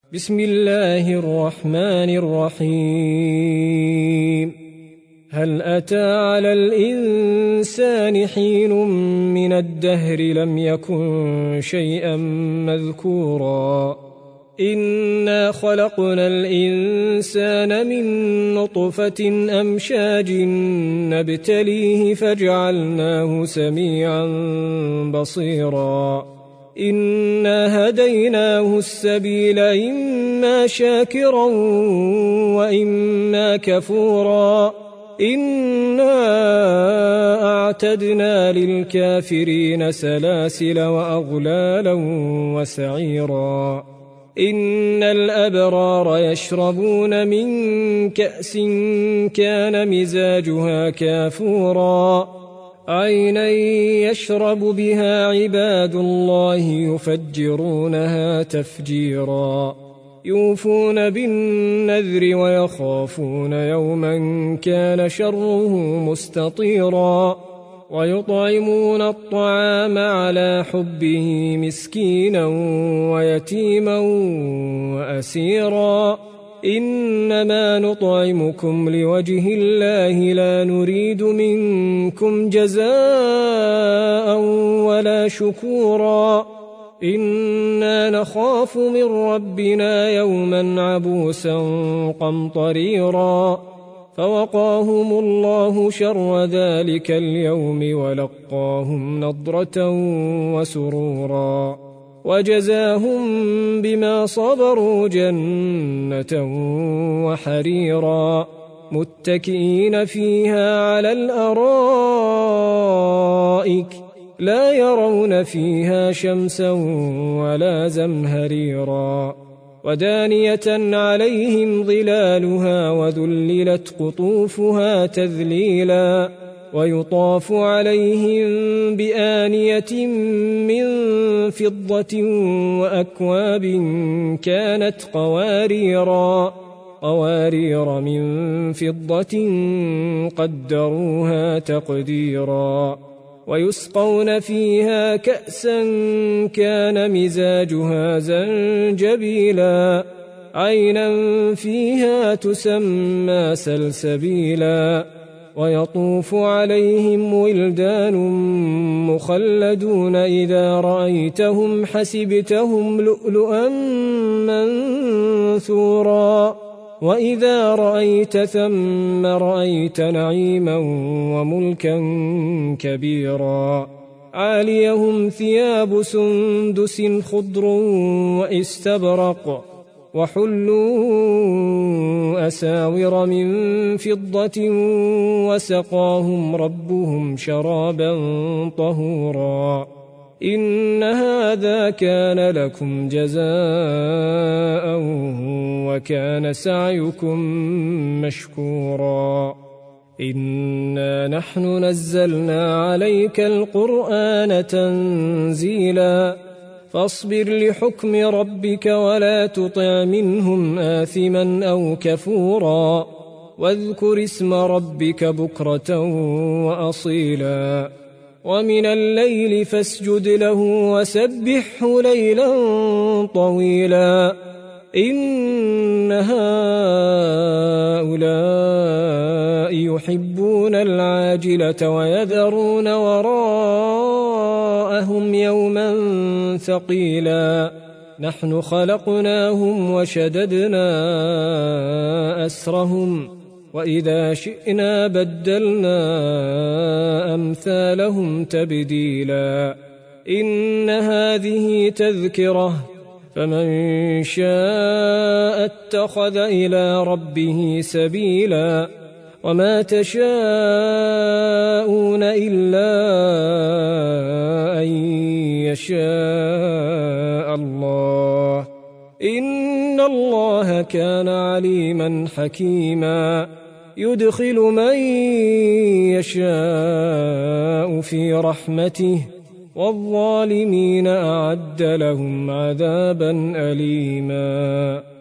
بسم الله الرحمن الرحيم. هل أتى على الإنسان حين من الدهر لم يكن شيئا مذكورا إنا خلقنا الإنسان من نطفة أمشاج نبتليه فجعلناه سميعا بصيرا إنا هديناه السبيل إما شاكرا وإما كفورا إنا أعتدنا للكافرين سلاسل وأغلالا وسعيرا إن الأبرار يشربون من كأس كان مزاجها كافورا عينا يشرب بها عباد الله يفجرونها تفجيرا يوفون بالنذر ويخافون يوما كان شره مستطيرا ويطعمون الطعام على حبه مسكينا ويتيما وأسيرا إنما نطعمكم لوجه الله لا نريد منكم جزاء ولا شكورا إنا نخاف من ربنا يوما عبوسا قمطريرا فوقاهم الله شر ذلك اليوم ولقاهم نضرة وسرورا وجزاهم بما صبروا جنة وحريرا متكئين فيها على الأرائك لا يرون فيها شمسا ولا زمهريرا ودانية عليهم ظلالها وذللت قطوفها تذليلا ويطاف عليهم بآنية من فضة وأكواب كانت قوارير من فضة قدروها تقديرا ويسقون فيها كأسا كان مزاجها زنجبيلا عينا فيها تسمى سلسبيلا ويطوف عليهم ولدان مخلدون إذا رأيتهم حسبتهم لؤلؤا منثورا وإذا رأيت ثم رأيت نعيما وملكا كبيرا عاليهم ثياب سندس خضر وإستبرق وحلوا أساور من فضة وسقاهم ربهم شرابا طهورا إن هذا كان لكم جزاء وكان سعيكم مشكورا إنا نحن نزلنا عليك القرآن تنزيلا فاصبر لحكم ربك ولا تطع منهم آثما أو كفورا واذكر اسم ربك بكرة وأصيلا ومن الليل فاسجد له وسبحه ليلا طويلا إن هؤلاء يحبون العاجلة ويذرون وراءهم يوما ثقيلا نحن خلقناهم وشددنا أسرهم وإذا شئنا بدلنا أمثالهم تبديلا إن هذه تذكرة فمن شاء اتخذ إلى ربه سبيلا وما تشاءون إلا أن يشاء الله إن الله كان عليما حكيما يدخل من يشاء في رحمته والظالمين أعد لهم عذابا أليما